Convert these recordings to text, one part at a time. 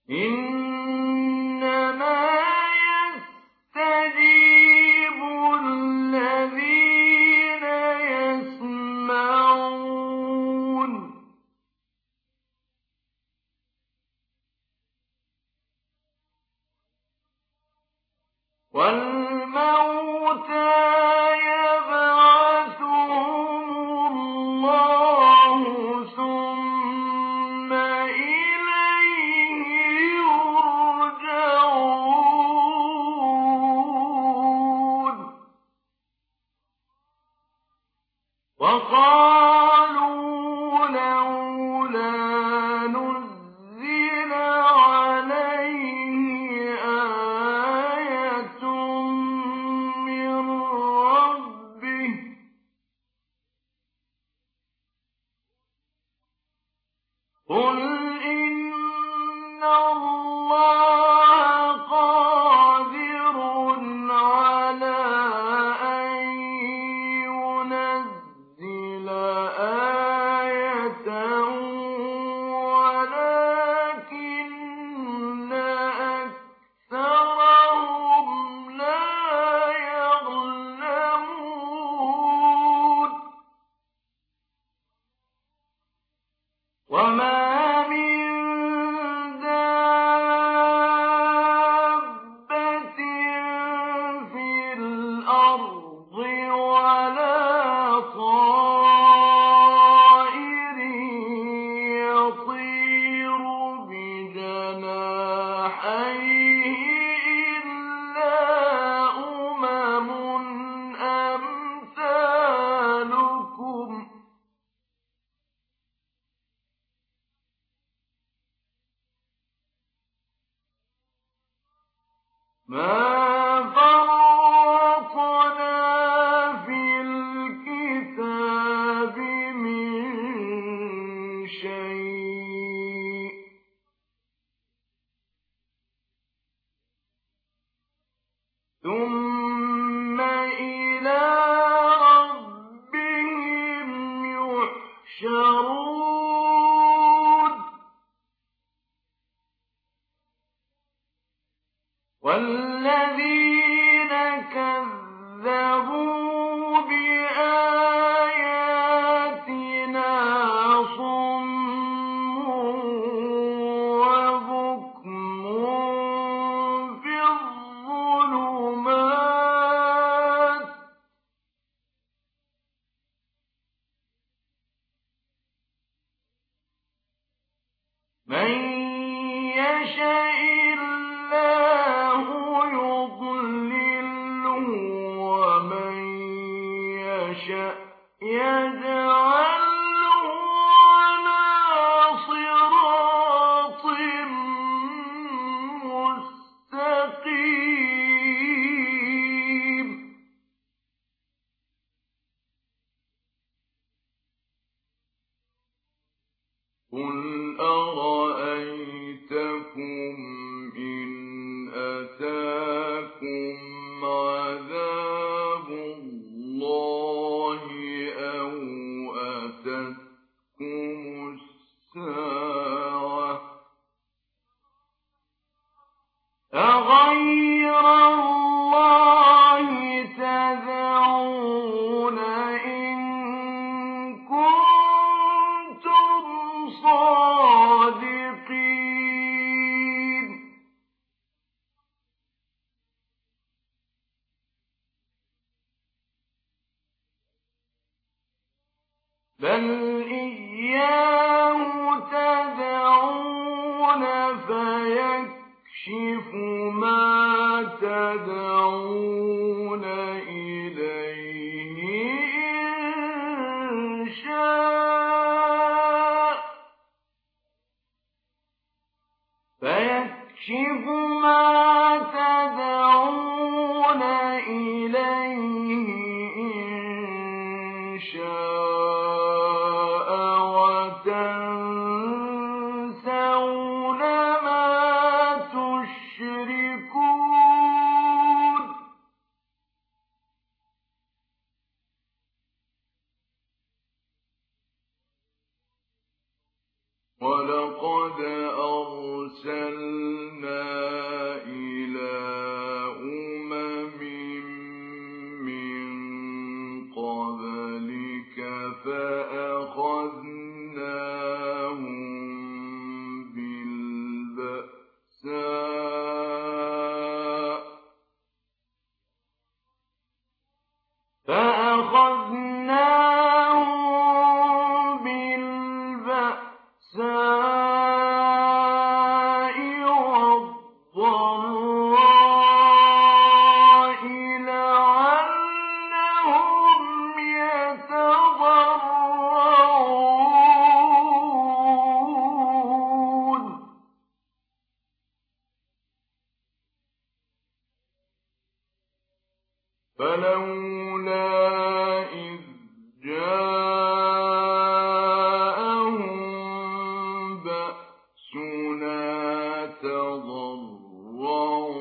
إنما يستجيب الذين يسمعون والموتى يبعثهم الله ثم إليه يرجعون وقالوا لولا نزل عليه آية من ربه قل إن الله قادر على أن ينزل آية ولكن أكثرهم لا يعلمون وما من دابة في الأرض ولا طائر يطير بجناحيه إلا أمم أمثالكم ما فرطنا في الكتاب من شيء ثم إلى ربهم يحشرون والذين كذبوا بآياتنا صم وبكم في الظلمات من يشاء الله يضلله ومن يشاء يجعله على صراط مستقيم قل أرأيتكم إن أتاكم عذاب الله أو أتتكم الساعة أغير الله تدعون إن كنتم صادقين بل إياه تدعون فيكشف ما تدعون إليه إن شاء فيكشف ما تدعون إليه إن شاء وتنسون ما تشركون وَلَقَدْ أَرْسَلْنَا إِلَىٰ أُمَمٍ مِّن قَبْلِكَ فَأَخَذْنَاهُم بِالْبَأْسَاءِ وَالضَّرَّاءِ لَعَلَّهُمْ يَتَضَرَّعُونَ فَلَوْلَا إِذْ جَاءَهُم بَأْسُنَا تَضَرَّعُوا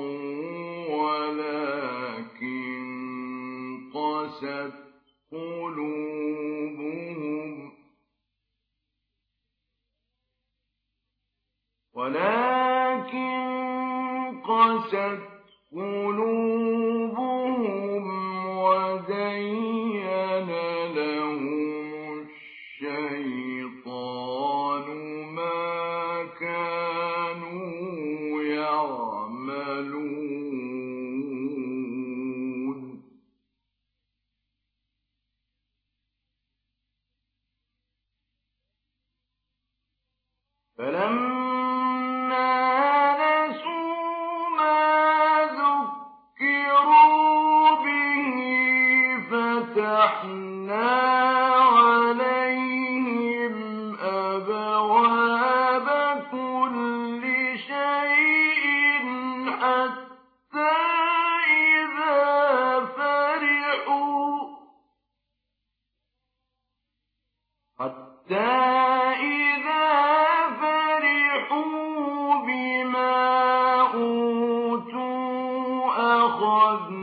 وَلَٰكِن قَسَتْ قُلُوبُهُمْ وَزَيَّنَ لَهُمُ الشَّيْطَانُ مَا كَانُوا يَعْمَلُونَ فَلَمَّا نَسُوا مَا ذُكِّرُوا بِهِ فَتَحْنَا عَلَيْهِمْ أَبْوَابَ كُلِّ شَيْءٍ حَتَّىٰ إِذَا فرحوا بما أوتوا أخذناهم